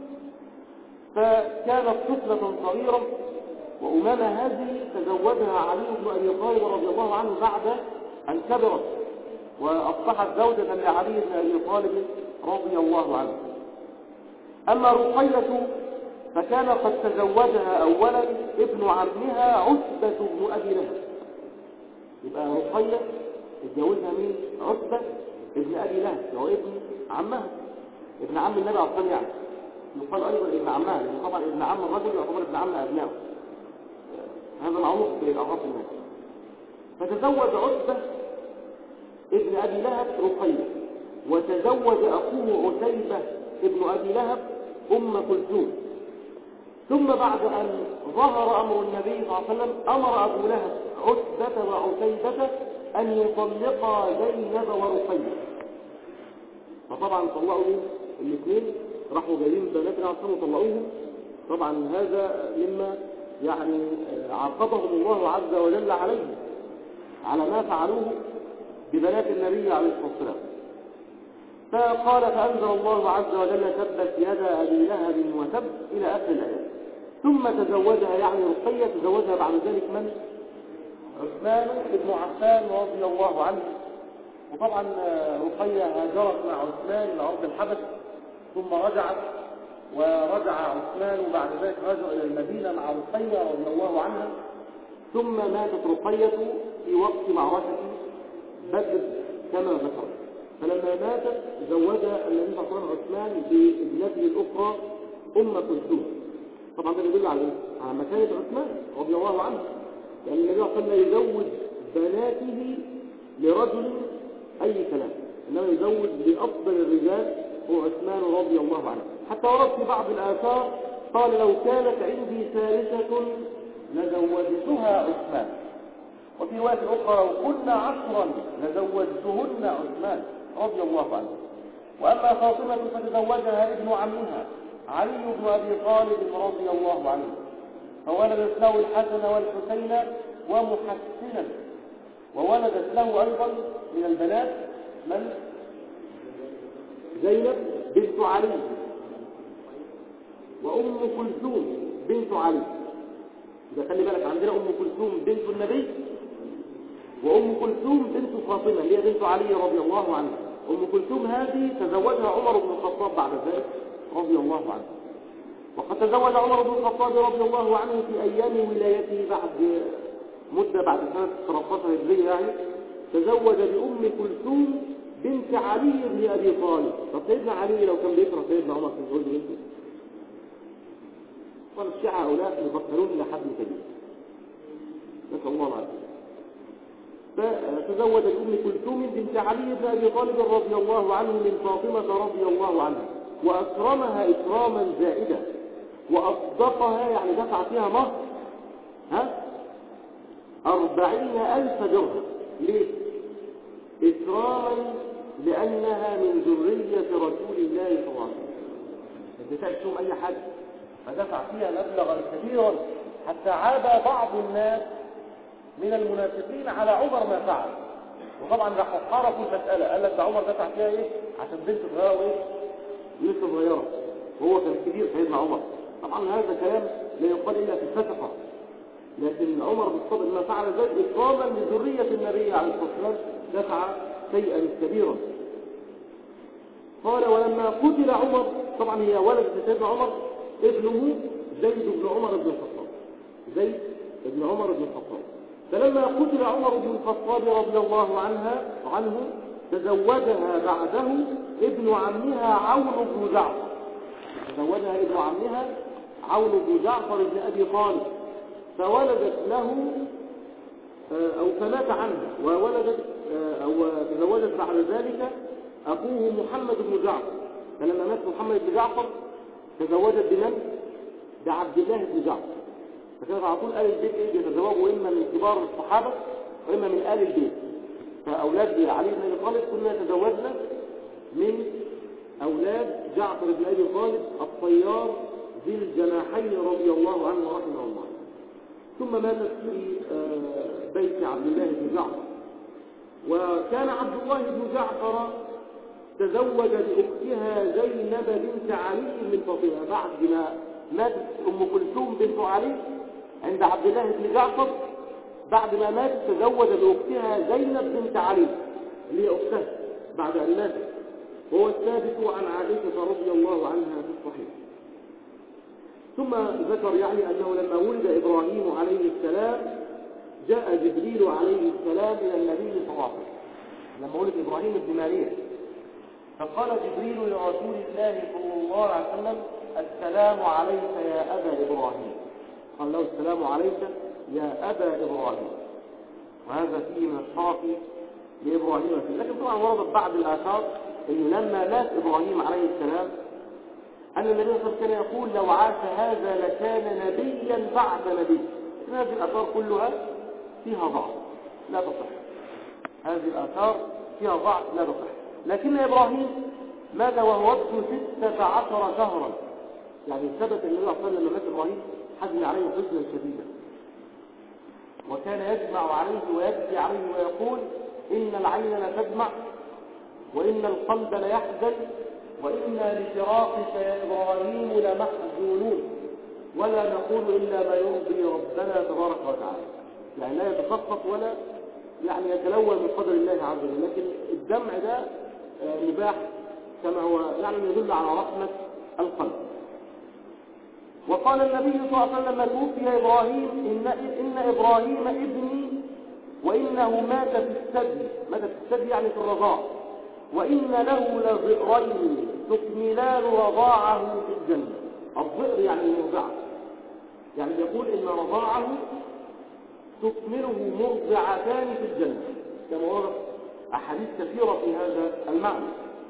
فكانت طفلة صغيرة، وأمامة هذه تزوجها علي بن أبي طالب رضي الله عنه بعد أن كبرت، وأصبحت زوجة لعلي بن أبي طالب رضي الله عنه. أما رقية فكان قد تزوجها أولا ابن عمها عتبة بن أبي لهب. يبقى رقية اتجوزها مين؟ عتبة ابن أبي لهب، هو ابن عمها، ابن عم النبي عليه الصلاة والسلام. يعني يقال أيضا ابن عمها، لأن طبعا ابن عم الرجل يعتبر ابن عم أبنائه، هذا معروف بأعراف الناس. فتزوج عتبة ابن أبي لهب رقية، وتزوج أخوه عتيبة ابن أبي لهب أم كلثوم. ثم بعد أن ظهر أمر النبي صلى الله عليه وسلم أمر أبو لهب عتبة وعتيبة أن يطلقا زينب ورقية. فطبعا طلقوا الاثنين، راحوا جايين بنات العصر وطلقوهم. طبعا هذا مما يعني عاقبهم الله عز وجل عليه على ما فعلوه ببنات النبي عليه الصلاة والسلام. فقال: فأنزل الله عز وجل: تبت يدا أبي لهب وتب، إلى آخر الآيات. ثم تزوجها، يعني رقية تزوجها بعد ذلك من؟ عثمان بن عفان رضي الله عنه. وطبعا رقية هاجرت مع عثمان إلى أرض الحبش، ثم رجعت، ورجع عثمان بعد ذلك هاجر إلى المدينة مع رقية رضي الله عنها. ثم ماتت رقية في وقت معركة بدر كما ذكر. فلما ماتت زوجها النبي صلى الله عليه وسلم عثمان بابنته الأخرى أم كلثوم. طبعا ده يدل على على مكانة عثمان رضي الله عنه، لأن النبي صلى الله عليه وسلم يزوج بناته لرجل أي كلام، إنما يزوج لأفضل الرجال هو عثمان رضي الله عنه. حتى ورد في بعض الآثار قال لو كانت عندي ثالثة لزوجتها عثمان، وفي رواية أخرى لو كنا عشرا لزوجتهن عثمان رضي الله عنه. وأما فاطمة فتزوجها ابن عمها علي بن أبي طالب رضي الله عنه، فولدت له الحسن والحسين ومحسنا، وولدت له أيضا من البنات من؟ زينب بنت علي، وأم كلثوم بنت علي. إذا خلي بالك عندنا أم كلثوم بنت النبي، وأم كلثوم بنت فاطمة اللي هي بنت علي رضي الله عنها. أم كلثوم هذه تزوجها عمر بن الخطاب بعد ذلك رضي الله عنه. وقد تزوج عمر بن الخطاب رضي الله عنه في أيام ولايته بعد مدة بعد سنة ثلاثة عشر هجرية يعني، تزوج بأم كلثوم بنت علي بن أبي طالب. طب سيدنا علي لو كان بيكره سيدنا عمر كان يقول له بنته؟ قال الشيعة هؤلاء يفكرون إلى حد كبير، نسأل الله العافية. فتزوج بأم كلثوم بنت علي بن أبي طالب رضي الله عنه من فاطمة رضي الله عنها، وأكرمها إكراما زائدا، وأصدقها يعني دفع فيها مهر ها أربعين ألف درهم. ليه؟ إكراما لأنها من ذرية رسول الله صلى الله عليه وسلم، ما تدفعش أي حد، فدفع فيها مبلغا كبيرا حتى عاب بعض الناس من المنافقين على عمر ما فعل. وطبعا راحوا حاربوا المسألة، قال لك ده عمر دفع فيها ايه عشان بنت صغيرة وايه لسه صغيرة، وهو كان كبير سيدنا عمر. طبعا هذا كلام لا يقال إلا في الفسقة، لكن عمر بالصدق ما فعل ذلك إكراما لذرية النبي عليه الصلاة والسلام دفع شيئا كبيرا. قال ولما قتل عمر، طبعا هي ولد سيدنا عمر ابنه زيد بن عمر بن الخطاب، زيد بن عمر بن الخطاب. فلما قتل عمر بن الخطاب رضي الله عنها عنه تزوجها بعده ابن عمها عون بن جعفر، تزوجها ابن عمها عون بن جعفر بن أبي طالب، فولدت له أو فمات عنها، وولدت أو تزوجت بعد ذلك أخوه محمد بن جعفر. فلما مات محمد بن جعفر تزوجت بمن؟ بعبد الله بن جعفر. فكانت على طول آل البيت ايه يتزوجوا إما من كبار الصحابة وإما من آل البيت. فأولاد علي بن أبي طالب كنا تزوجنا من أولاد جعفر بن أبي طالب الطيار ذي الجناحين رضي الله عنه ورحمه الله. ثم ماتت في بيت عبد الله بن جعفر. وكان عبد الله بن جعفر تزوج بأختها زينب بنت علي من فاطمة بعد ما ماتت أم كلثوم بنت علي عند عبد الله بن جعفر. بعد ما ماتت تزوج بأختها زينب بنت علي اللي هي أختها بعد أن ماتت، وهو الثابت عن عائشة رضي الله عنها في الصحيح. ثم ذكر يعني أنه لما ولد إبراهيم عليه السلام جاء جبريل عليه السلام إلى النبي صلى الله عليه وسلم لما ولد إبراهيم بن ماريا، فقال جبريل لرسول الله صلى الله عليه وسلم السلام عليك يا أبا إبراهيم. قال له السلام عليك يا أبا إبراهيم، وهذا فيه من الشرف لإبراهيم. لكن طبعا وردت بعض الآثار أنه لما مات إبراهيم عليه السلام أن النبي صلى الله عليه وسلم كان يقول لو عاش هذا لكان نبيا بعد نبي. هذه الآثار كلها فيها ضعف لا تصح، هذه الآثار فيها ضعف لا تصح. لكن إبراهيم مات وهو ابن ستة عشر شهرا، يعني ثبت النبي صلى الله عليه وسلم لما مات إبراهيم حزن عليه حزنا شديدا، وكان يجمع عليه ويبكي عليه ويقول إن العين لتدمع وإن القلب ليحزن وإنا لفراقك يا إبراهيم لمحزونون ولا نقول إلا ما يرضي ربنا تبارك وتعالى. يعني لا يتسخط ولا يعني يتلوى من قدر الله عز وجل، لكن الدمع ده مباح كما هو يعني يدل على رحمة القلب. وقال النبي صلى الله عليه وسلم: توفي إبراهيم إن, إن إبراهيم ابني وإنه مات في الثدي، مات في الثدي يعني في الرضاع، وإن له لذئرين تكملان رضاعه في الجنة. الذئر يعني المرضعة، يعني يقول إن رضاعه تكمله مرضعتان في الجنة، كما ورد أحاديث كثيرة في هذا المعنى.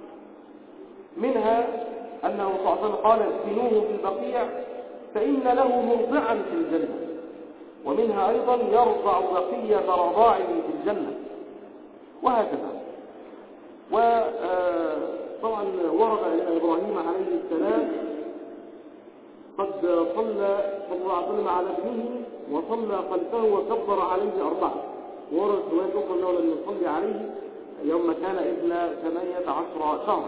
منها أنه صلى الله عليه وسلم قال: اسكنوه في البقيع فإن له مرضعا في الجنة. ومنها أيضا: يرضع بقية رضاعه في الجنة، وهكذا. وطبعا ورد إلى إبراهيم عليه السلام قد صلى صلى الله عليه وسلم على ابنه وصلى خلفه وكبر عليه أربعة. ورد رواية أخرى أنه لم يصلي عليه يوم كان ابن ثمانية عشر شهرا.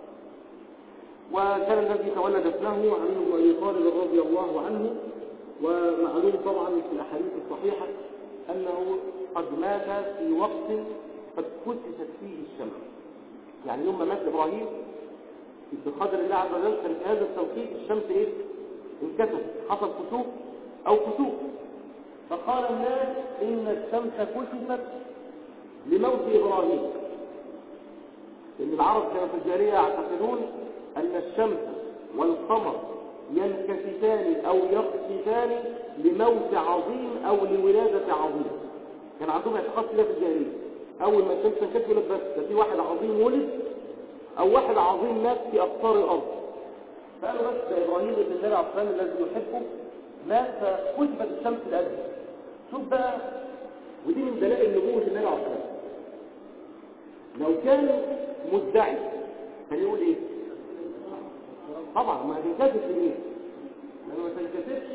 وكان الذي تولى دفنه علي بن أبي طالب رضي الله عنه. ومعلوم طبعا في الأحاديث الصحيحة أنه قد مات في وقت قد كسفت فيه الشمس، يعني يوم ما مات إبراهيم بقدر الله عز وجل كان في هذا التوقيت الشمس إيه؟ انكسفت، حصل كسوف أو كسوف. فقال الناس: إن الشمس كسفت لموت إبراهيم، لأن العرب كانوا في الجاهلية يعتقدون أن الشمس والقمر ينكسفان أو يخسفان لموت عظيم أو لولادة عظيم. كان عندهم اعتقاد كده في الجاهلية، أول ما الشمس تنكسف يقول لك بس ده في واحد عظيم ولد أو واحد عظيم مات في أقطار الأرض. فقالوا بس ده إبراهيم ابن الله عليه السلام الذي يحبه مات فكسفت الشمس الأبد. شوف بقى، ودي من دلائل نبوة النبي عليه السلام. لو كان مدعي كان يقول إيه؟ طبعا ما هتنكسف ليه؟ لما ما تنكسفش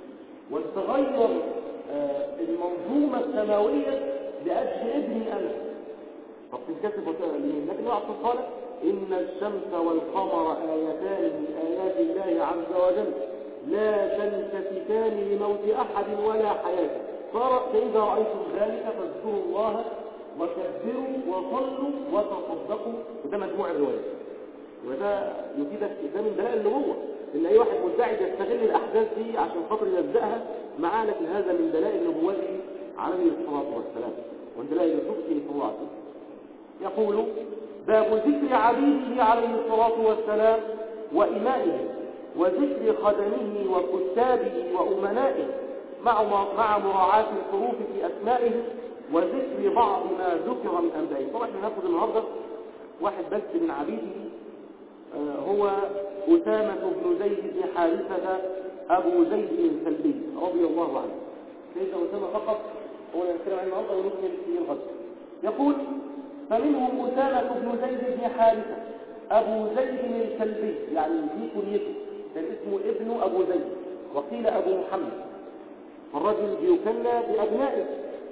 وتغير آه المنظومة السماوية لأجل ابني أنا، طب تنكسف ليه؟ لكن الله قال: إن الشمس والقمر آيتان من آيات الله عز وجل لا تنكسفان لموت أحد ولا حياته، فإذا رأيتم ذلك فاذكروا الله وكبروا وصلوا وتصدقوا. وده مجموع الروايات، وده يفيدك، ده من دلائل النبوة، ان اي واحد مدعي يستغل الاحداث دي عشان خاطر يلزقها معاه، لكن هذا من دلائل نبوته عليه الصلاه والسلام ومن دلائل صدقه صلى الله عليه وسلم. يقول: باب ذكر عبيده عليه الصلاه والسلام وإمائه، وذكر خدمه وكتابه وأمنائه مع مع مراعاة الحروف في أسمائه، وذكر بعض ما ذكر من أنبائه. طبعا احنا ناخذ النهارده واحد بس من عبيده، هو أسامة بن زيد بن حارثة أبو زيد الكلبي رضي الله عنه. سيدنا أسامة فقط هو نتكلم عن النهارده ونكمل في الغد. يقول: فمنهم أسامة بن زيد بن حارثة أبو زيد الكلبي، يعني دي كنيته، كان اسمه ابن أبو زيد، وقيل أبو محمد، الرجل بيكنى بأبنائه،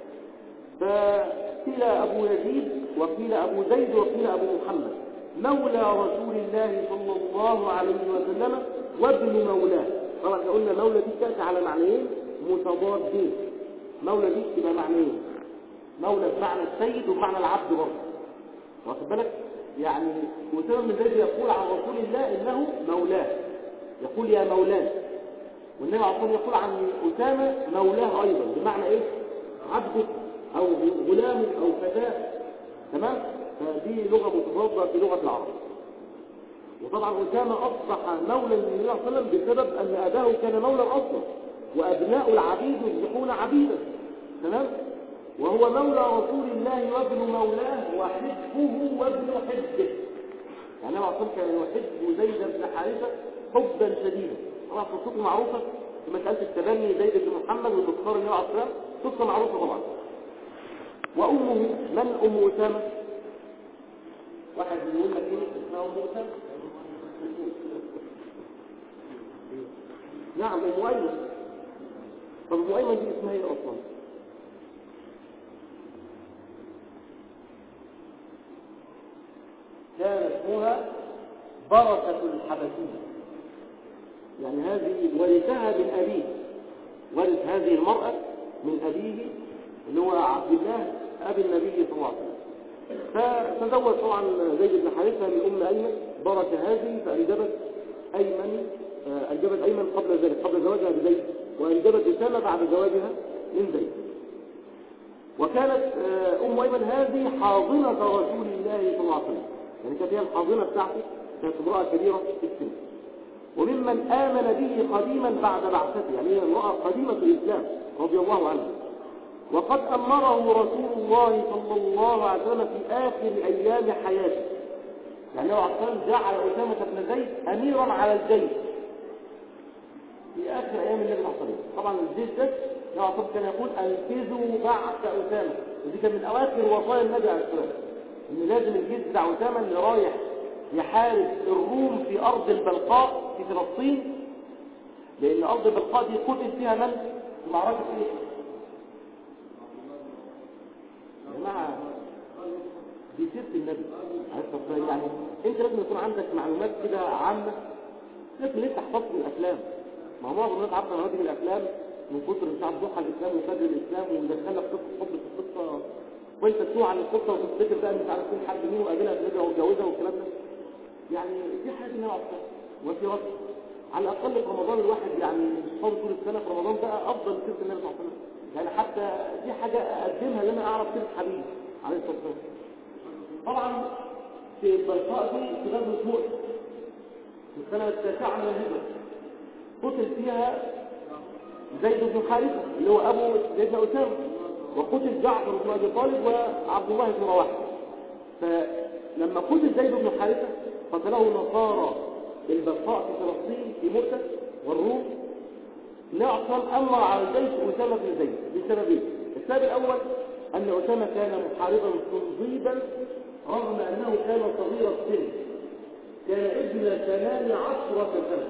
فقيل أبو يزيد وقيل أبو زيد وقيل أبو محمد، مولى رسول الله صلى الله عليه وسلم وابن مولاه. طبعا احنا قلنا مولى دي تأتي على معنيين متضادين. مولى دي تبقى معنيين، مولى بمعنى السيد وبمعنى العبد برضه، واخد بالك؟ يعني أسامة بن زيد يقول عن رسول الله إنه مولاه، يقول يا مولاه، والنبي عليه الصلاة يقول عن أسامة مولاه أيضا، بمعنى إيه؟ عبده أو غلامه أو فتاه. تمام؟ فدي لغة متضادة في لغة العرب. وطبعا أسامة أصبح مولى للنبي صلى الله عليه وسلم بسبب أن أباه كان مولى أصلا، وأبناء العبيد يصبحون عبيدا. تمام؟ وهو مولى رسول الله وابن مولاه وحبه وابن حبه. يعني النبي عليه كان يحب زيد بن حارثة حبا شديدا. طبعا قصته معروفة في مسألة التبني زيد بن محمد والاختيار النبي عليه الصلاة والسلام، قصة معروفة طبعا. وأمه، من أم أسامة؟ واحد يقول لك ايه اسمها ام أسامة؟ نعم ام أيمن. طب ام أيمن دي اسمها ايه اصلا؟ كان اسمها بركة الحبشية، يعني هذه ورثها من أبيه، ورث هذه المرأة من أبيه اللي هو عبد الله أبي النبي صلى الله عليه وسلم. فتزوج طبعا زيد بن حارثة من أم أيمن بركة هذه، فأنجبت أيمن أنجبت أيمن قبل ذلك قبل زواجها بزيد، وأنجبت أسامة بعد زواجها من زيد. وكانت أم أيمن هذه حاضنة رسول الله صلى الله عليه وسلم، يعني كانت هي الحاضنة بتاعته، كانت امرأة كبيرة في السن، وممن آمن به قديما بعد بعثته، يعني هي امرأة قديمة في الإسلام رضي الله عنها. وقد أمره رسول الله صلى الله عليه وسلم في آخر أيام حياته، يعني هو عشان جعل أسامة بن زيد أميرا على الجيش في آخر أيام النبي صلى الله عليه وسلم. طبعا الجيش ده يعتبر كان يقول أنفذوا بعث أسامة، ودي كان من أواخر وصايا النبي عليه الصلاة والسلام، إن لازم الجيش بتاع أسامة اللي رايح يحارب الروم في أرض البلقاء في فلسطين، لأن أرض البلقاء دي قتل فيها من؟ في معركة إيه؟ يا جماعة دي سيرة النبي عليه الصلاة والسلام. يعني أنت لازم يكون عندك معلومات كده عامة، لازم أنت تحفظها من الأفلام. ما هو معظم الناس عارفة معلومات من الأفلام من كتر مش عارف ضحى الإسلام وفجر الإسلام ومدخلك قصة حب في القصة، وأنت تسوع عن القصة وتفتكر بقى مش عارف مين حد مين وقابلها ترجع وتجوزها والكلام ده. يعني دي حاجة النبي عليه الصلاة والسلام. وفي وقت على الأقل في رمضان الواحد يعني مش فاضي طول السنة، في رمضان بقى أفضل سيرة النبي صلى الله عليه وسلم. يعني حتى دي حاجة أقدمها لما أعرف سيرة حبيبي عليه الصلاة والسلام. طبعا في البلقاء دي في غزوة مؤتة في السنة التاسعة من الهجرة قتل فيها زيد بن حارثة اللي هو أبو سيدنا أسامة، وقتل جعفر بن أبي طالب وعبد الله بن رواحة. فلما قتل زيد بن حارثة قتله نصارى البلقاء في فلسطين في مؤتة والروم، نعصم أمر على الجيش أسامة بن زيد بسببين. السبب الأول أن أسامة كان محاربا تنظيبا رغم أنه كان صغير السن، كان ابن ثمان عشرة سنة.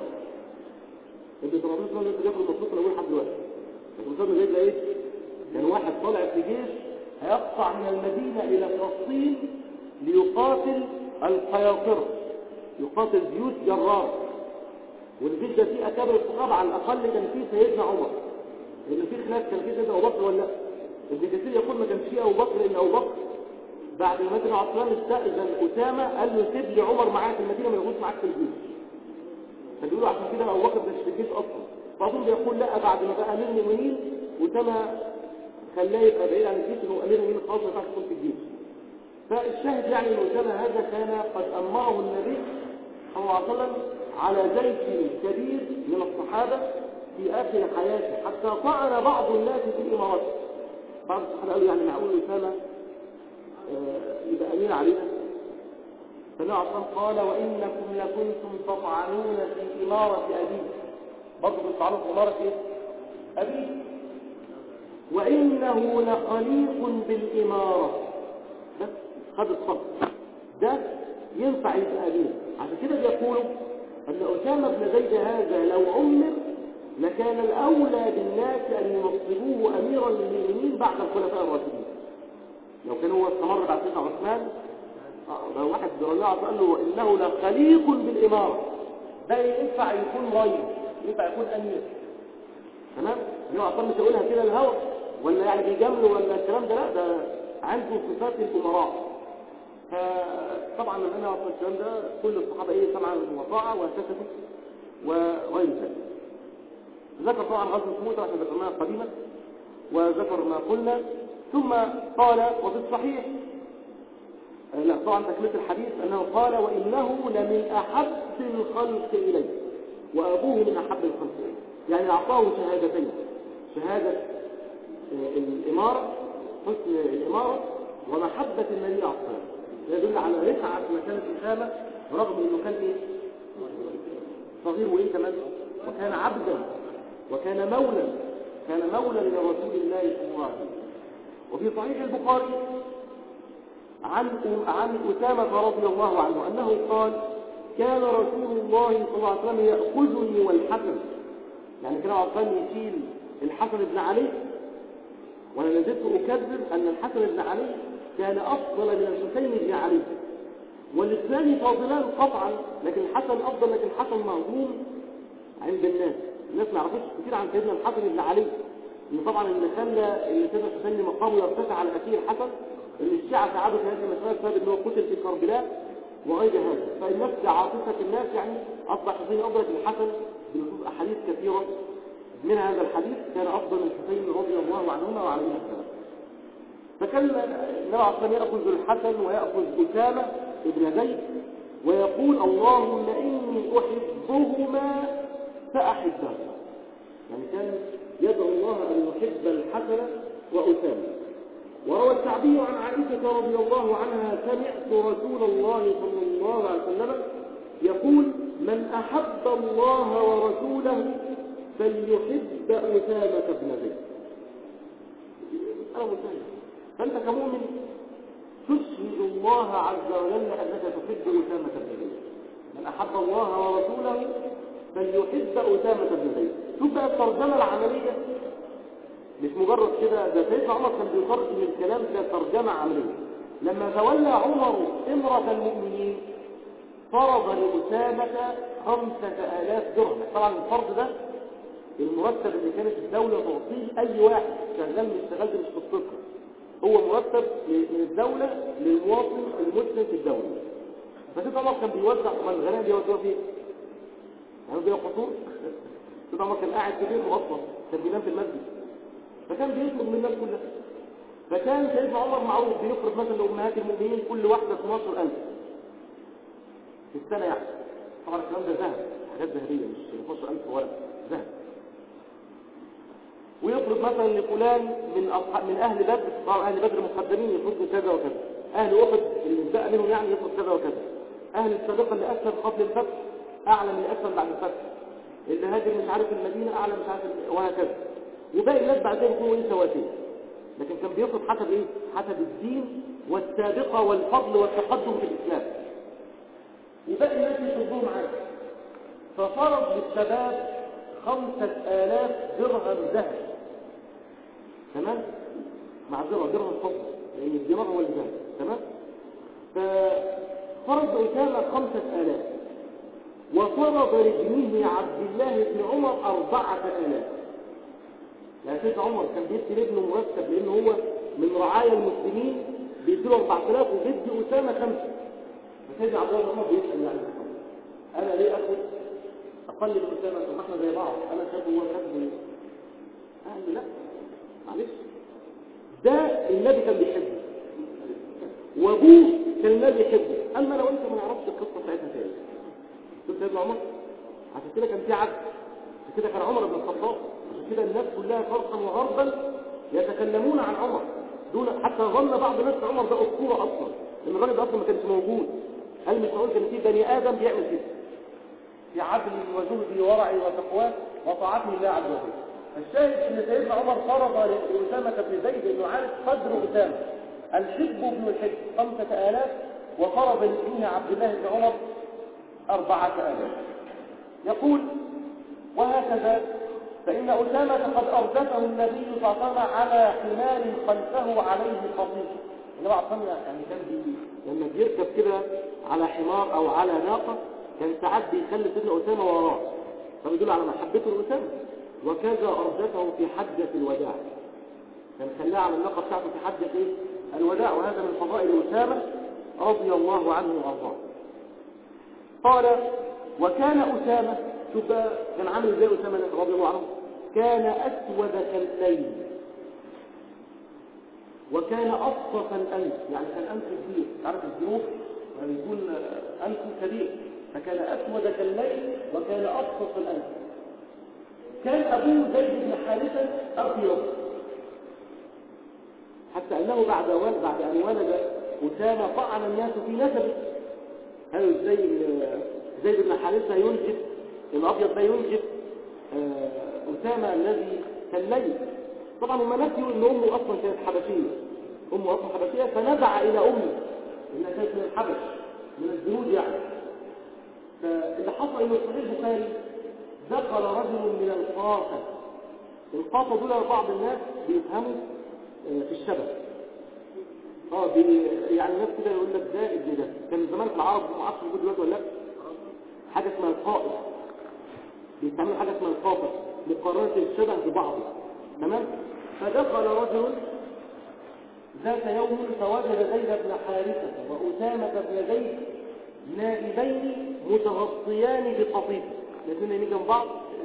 ابن ثمان عشرة سنة ياخد المطلوب الأول لحد دلوقتي. لكن أسامة زيد إيه؟ كان واحد طالع في جيش هيقطع من المدينة إلى فلسطين ليقاتل القياصرة، يقاتل زيوت جرار. والجيش ده فيه أكابر الصحابة، على الأقل كان فيه سيدنا عمر، لأن فيه خلاف كان فيه سيدنا أبو بكر ولا لا. ابن كثير يقول ما كانش فيه أبو بكر، لأن أبو بكر بعد ما مات عثمان استأذن أسامة قال له سيب لي عمر معاك في المدينة ما يغوص معاك في الجيش. فبيقولوا عشان كده أبو بكر مش في الجيش أصلا. بعضهم بيقول لا، بعد ما بقى أمير المؤمنين أسامة خلاه يبقى بعيد عن الجيش، إنه أمير المؤمنين خلاص ما ينفعش يكون في الجيش. فالشاهد يعني ان أسامة هذا كان قد أمره النبي صلى الله عليه وسلم على جيش كبير من الصحابة في آخر حياته، حتى طعن بعض الناس في الإمارات. بعض الصحابة قالوا يعني معقول أسامة يبقى أمير علينا؟ فالنبي عليه الصلاة والسلام قال وإنكم لكنتم تطعنون في إمارة أبيه، برضه بيطعنوا في إمارة إيه؟ أبيه، وإنه لخليق بالإمارة. بس خد الصبر ده ينفع يبقى أمير. عشان كده بيقولوا أن أسامة بن زيد هذا لو عمر لكان الأولى بالناس أن ينصبوه أميرا للمؤمنين بعد الخلفاء الراشدين. لو كان هو استمر بعد سيدنا عثمان، لو واحد رجع قال له إنه لخليق بالإمارة، ده ينفع يكون رئيس، ينفع يكون أمير. تمام؟ هو أصلا مش هقولها كده الهوى ولا يعني بيجاملوا ولا الكلام ده، لا، ده عنده صفات الأمراء. فطبعا لما أنا أصلا الكلام ده كل الصحابة إيه سمعا وطاعة وسكتوا وغير ذلك. ذكر طبعا غزوة مؤتة عشان ذكرناها قديما، وذكر ما قلنا، ثم قال وفي الصحيح لا طبعا تكملة الحديث أنه قال وإنه لمن أحب الخلق إليه وأبوه من أحب الخلق إليه، يعني أعطاه شهادتين، شهادة الإمارة حسن الإمارة ومحبة النبي عليه الصلاة والسلام، يدل على رفعة مكانة الإمامة رغم أنه كان إيه؟ صغير وإيه كمان، وكان عبدا وكان مولا، كان مولا لرسول الله صلى الله عليه وسلم. وفي صحيح البخاري عن عن أسامة رضي الله عنه أنه قال كان رسول الله صلى الله عليه وسلم يأخذني والحسن، يعني كان عثمان يشيل الحسن بن علي، وأنا لازلت أكذب أن الحسن بن علي كان أفضل من الحسين بن علي، والاثنان فاضلان قطعا، لكن الحسن أفضل، لكن الحسن مهضوم عند الناس. الناس ما يعرفوش كتير عن سيدنا الحسن بن علي، إن طبعا اللي خلى اللي سيدنا الحسين مقامه يرتفع على أخيه الحسن اللي الشيعة ساعدوا في هذه المسألة بسبب أنه قتل في كربلاء وغير هذا. فالناس عاطفة الناس يعني أصبح حسين أدرك الحسن بنصوص أحاديث كثيرة، من هذا الحديث كان أفضل من الحسين رضي الله عنهما وعليهما السلام. فكان النبي عليه الصلاة والسلام يأخذ الحسن ويأخذ أسامة ابن زيد ويقول اللهم إني أحبهما فأحبهما. يعني كان يدعو الله أن يحب الحسن وأسامة. وروى الشعبي عن عائشة رضي الله عنها سمعت رسول الله صلى الله عليه وسلم يقول من أحب الله ورسوله فليحب أسامة بن زيد. أنا مسلم، فأنت كمؤمن تشهد الله عز وجل أنك تحب أسامة بن زيد. من أحب الله ورسوله فليحب أسامة بن زيد. شوف بقى الترجمة العملية، مش مجرد كده، ده سيدنا عمر كان بيترجم الكلام كترجمة عملية. لما تولى عمر إمرة المؤمنين فرض لأسامة خمسة آلاف درهم. طبعا الفرض ده المرتب اللي كانت الدولة تعطيه أي واحد شغال مش شغال مش قصتها، هو مرتب من الدولة للمواطن المسلم في الدولة. فسيدنا عمر كان بيوزع، طبعا الغنائم دي يوزعوها فين؟ يعني بيها قصور. سيدنا عمر كان قاعد في بيته أصلا، كان بينام في المسجد، فكان بيطلب من الناس كلها. فكان سيدنا عمر معروف بيفرض مثلا لأمهات المؤمنين كل واحدة اثناشر ألف في السنة يعني. طبعا الكلام ده ذهب، حاجات ذهبية مش اثناشر ألف ولا ذهب. ويفرض مثلا لفلان من أصحاب من أهل بدر، طبعا أهل بدر مقدمين يفرضوا كذا وكذا، أهل أحد اللي بقى منهم يعني يفرض كذا وكذا، أهل السابقة اللي أسلم قبل الفتح أعلى من أسلم بعد الفتح، اللي هاجر مش عارف المدينة أعلى مش عارف، وهكذا. وباقي الناس بعدين يكونوا إيه سواسية. لكن كان بيفرض حسب إيه؟ حسب الدين والسابقة والفضل والتقدم في الإسلام. وباقي الناس يفرضوهم عادي. ففرض للشباب خمسة آلاف درهم ذهب. تمام؟ معذرة درهم فضل، لأن الدينار هو الذهب. تمام؟ ففرض أسامة خمسة آلاف، وفرض لابنه عبد الله بن عمر أربعة آلاف. يعني سيدنا عمر كان بيدي لابنه مرتب لأنه هو من رعايا المسلمين، بيديله أربعة آلاف وبيدي أسامة خمسة. فسيدنا عبد الله بن عمر بيسأل يعني أنا ليه أخذ أقل من أسامة؟ طب احنا زي بعض، أنا شاب وهو شاب. قال له لا معلش، ده النبي كان بيحبه وابوه كان النبي يحبه، اما لو انت ما نعرفش القصه بتاعتها تاني. شوف سيدنا عمر عشان كده كان في عدل، عشان كده كان عمر بن الخطاب، عشان كده الناس كلها شرقا وغربا يتكلمون عن عمر دون حتى ظن بعض الناس عمر ده اسطوره اصلا، لان الراجل ده اصلا ما كانش موجود. قال مش معقول كان في بني ادم بيعمل كده في عدل وزهد ورعي وتقوى وطاعته لله عز وجل. الشاهد ان سيدنا عمر فرض لأسامة بن زيد انه عارف قدر أسامة، الحب ابن الحب خمسة آلاف، وفرض لابنه عبد الله بن عمر أربعة آلاف. يقول وهكذا فإن أسامة قد أردفه النبي صلى الله عليه وسلم على حمار خلفه عليه خطيب. النبي عليه الصلاة يعني كان بي... لما بيركب كده على حمار أو على ناقة كان ساعات بيخلي سيدنا أسامة وراه، فبيدل على محبته لأسامة. وكذا أردفه في حجة الوداع، كان خلاه على الناقة بتاعته في حجة إيه؟ الوداع، وهذا من فضائل أسامة رضي الله عنه وأرضاه. قال وكان أسامة، شوف بقى كان عامل ازاي أسامة رضي الله عنه، كان أسود كالليل وكان أصفى الأنف، يعني كان أنف كبير، عارف الجنوب يعني يكون أنف كبير، فكان أسود كالليل وكان أصفى الأنف. كان أبوه زيد بن حارثة أبيض، حتى أنه بعد ولد بعد أن ولد أسامة طعن الناس في نسبه. هل زي زيد بن حارثة ينجب الأبيض ده ينجب أسامة الذي كالليل؟ طبعا هم نسيوا أن أمه أصلا كانت حبشية، أمه أصلا حبشية، فنزع إلى أمه إنها كانت من الحبش من الجنود يعني. فإذا حصل إنه صحيح البخاري دخل رجل من القافة. القافة دول بعض الناس بيفهموا في الشبه، اه يعني الناس كده يقول لك ده ابن ده. كان زمان في العرب ما اعرفش موجود دلوقتي ولا لا، حاجه اسمها القائد، بيستعملوا حاجه اسمها القافة لقرارة الشبه ببعض. تمام. فدخل رجل ذات يوم فوجد زيد بن حارثة وأسامة بن زيد نائبين متغطيان بقطيفة، الاثنين يمين جنب بعض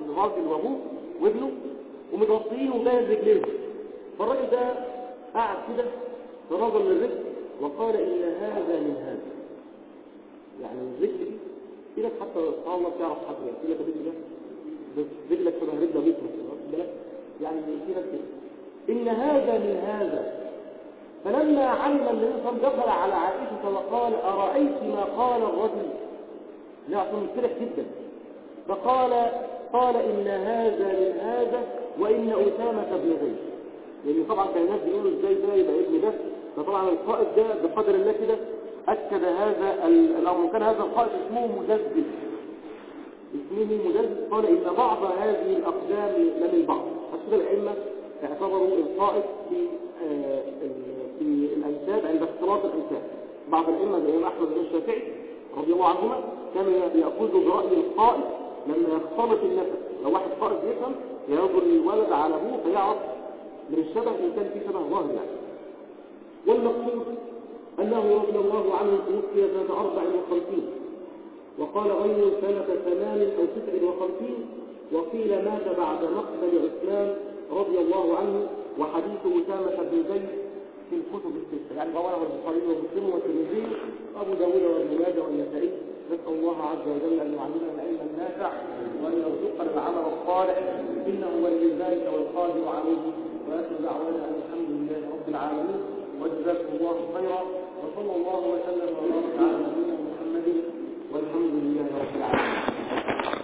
الراجل وابوه وابنه ومتغطيين وباين رجليه. فالراجل ده قعد كده فنظر للرجل وقال إن هذا من هذا. يعني الرجل دي في ناس حتى سبحان الله بتعرف حد يعني في لك الرجل ده رجلك شبه رجل ابوك مثلا يعني في ناس كده إن هذا من هذا. فلما علم النبي صلى الله عليه وسلم دخل على عائشة وقال أرأيت ما قال الرجل؟ لا أصلا مفرح جدا. فقال قال إن هذا من هذا وإن أسامة بن زيد. لأن طبعا كان الناس بيقولوا إزاي ده يبقى ابن ده. فطبعا القائد ده بقدر الله كده أكد هذا الأمر. كان هذا القائد اسمه مجدد اسمه مجدد. قال إن بعض هذه الأقدام لمن بعض. حتى الأئمة اعتبروا القائد في آه في الأنساب عند اختلاط الأنساب. بعض الأئمة زي أحمد بن الشافعي رضي الله عنهما كانوا يأخذوا برأي القائد لما يختلط النسب. لو واحد قائد يفهم ينظر الولد على أبوه فيعرف من الشبه إن كان في شبه ظاهر يعني. والمقصود أنه رضي الله عنه توفي سنة أربع وخمسين وقال غير سنة ثمان أو تسع وخمسين وقيل مات بعد مقتل عثمان رضي الله عنه. وحديث أسامة بن زيد في الكتب الستة يعني رواه البخاري ومسلم والترمذي وأبو داود وابن ماجه والنسائي. نسأل الله عز وجل أن يعلمنا العلم النافع وأن يرزقنا العمل الصالح إنه ولي ذلك والقادر عليه. وآخر دعوانا أن الحمد لله رب العالمين وجزاكم الله خيرا وصلى الله وسلم وبارك على نبينا محمد والحمد لله رب العالمين.